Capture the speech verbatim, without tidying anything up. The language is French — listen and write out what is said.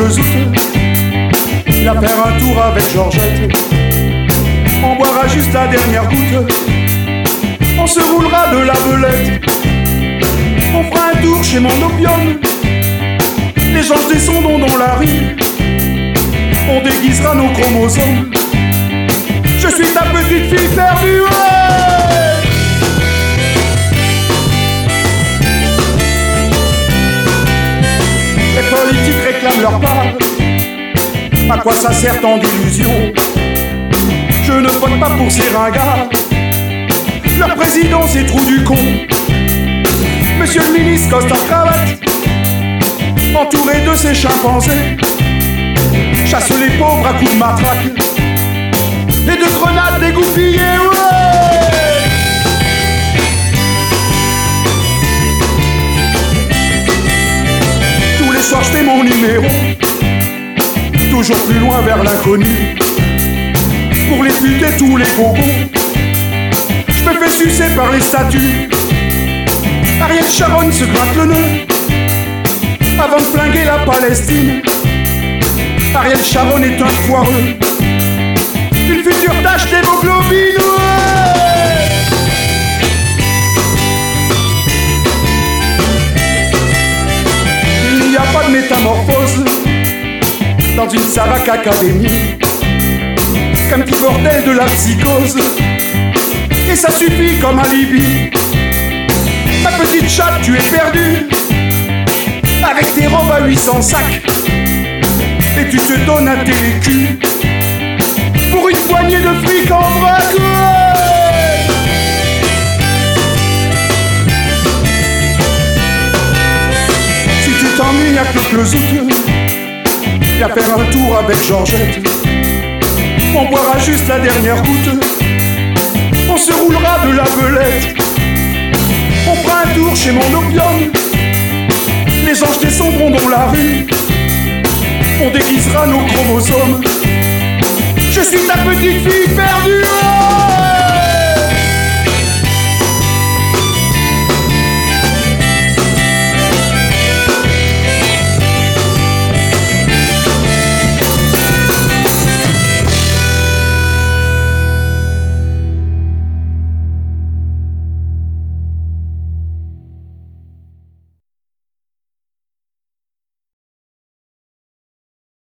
deux août, viens faire un tour avec Georgette. On boira juste la dernière goutte, on se roulera de la belette. On fera un tour chez mon opium, les gens descendront dans la rue. On déguisera nos chromosomes. Je suis ta petite fille perdue, ouais. Les politiques réclament leur part. À quoi ça sert tant d'illusions? Je ne vote pas pour ces ringards. Leur président c'est trou du con. Monsieur le ministre costard cravate, entouré de ses chimpanzés, chasse les pauvres à coups de matraque et de grenades dégoupillées, ouais. Tous les soirs je fais mon numéro, toujours plus loin vers l'inconnu. Pour les buter tous les bobos, je me fais sucer par les statues. Ariel Sharon se gratte le nœud avant de flinguer la Palestine. Ariel Sharon est un foireux, une future tache d'hémoglobine, ouais. Il n'y a pas de métamorphose dans une Savac Académie, qu'un petit bordel de la psychose, et ça suffit comme alibi. Ma petite chatte, tu es perdue avec tes robes à huit cents sacs, et tu te donnes un télécul pour une poignée de fric en vrac, ouais. Si tu t'ennuies à Cloclezout, viens faire un tour avec Georgette. On boira juste la dernière goutte, on se roulera de la belette. On fera un tour chez mon opium, les anges descendront dans la rue. On déguisera nos chromosomes. Je suis ta petite fille.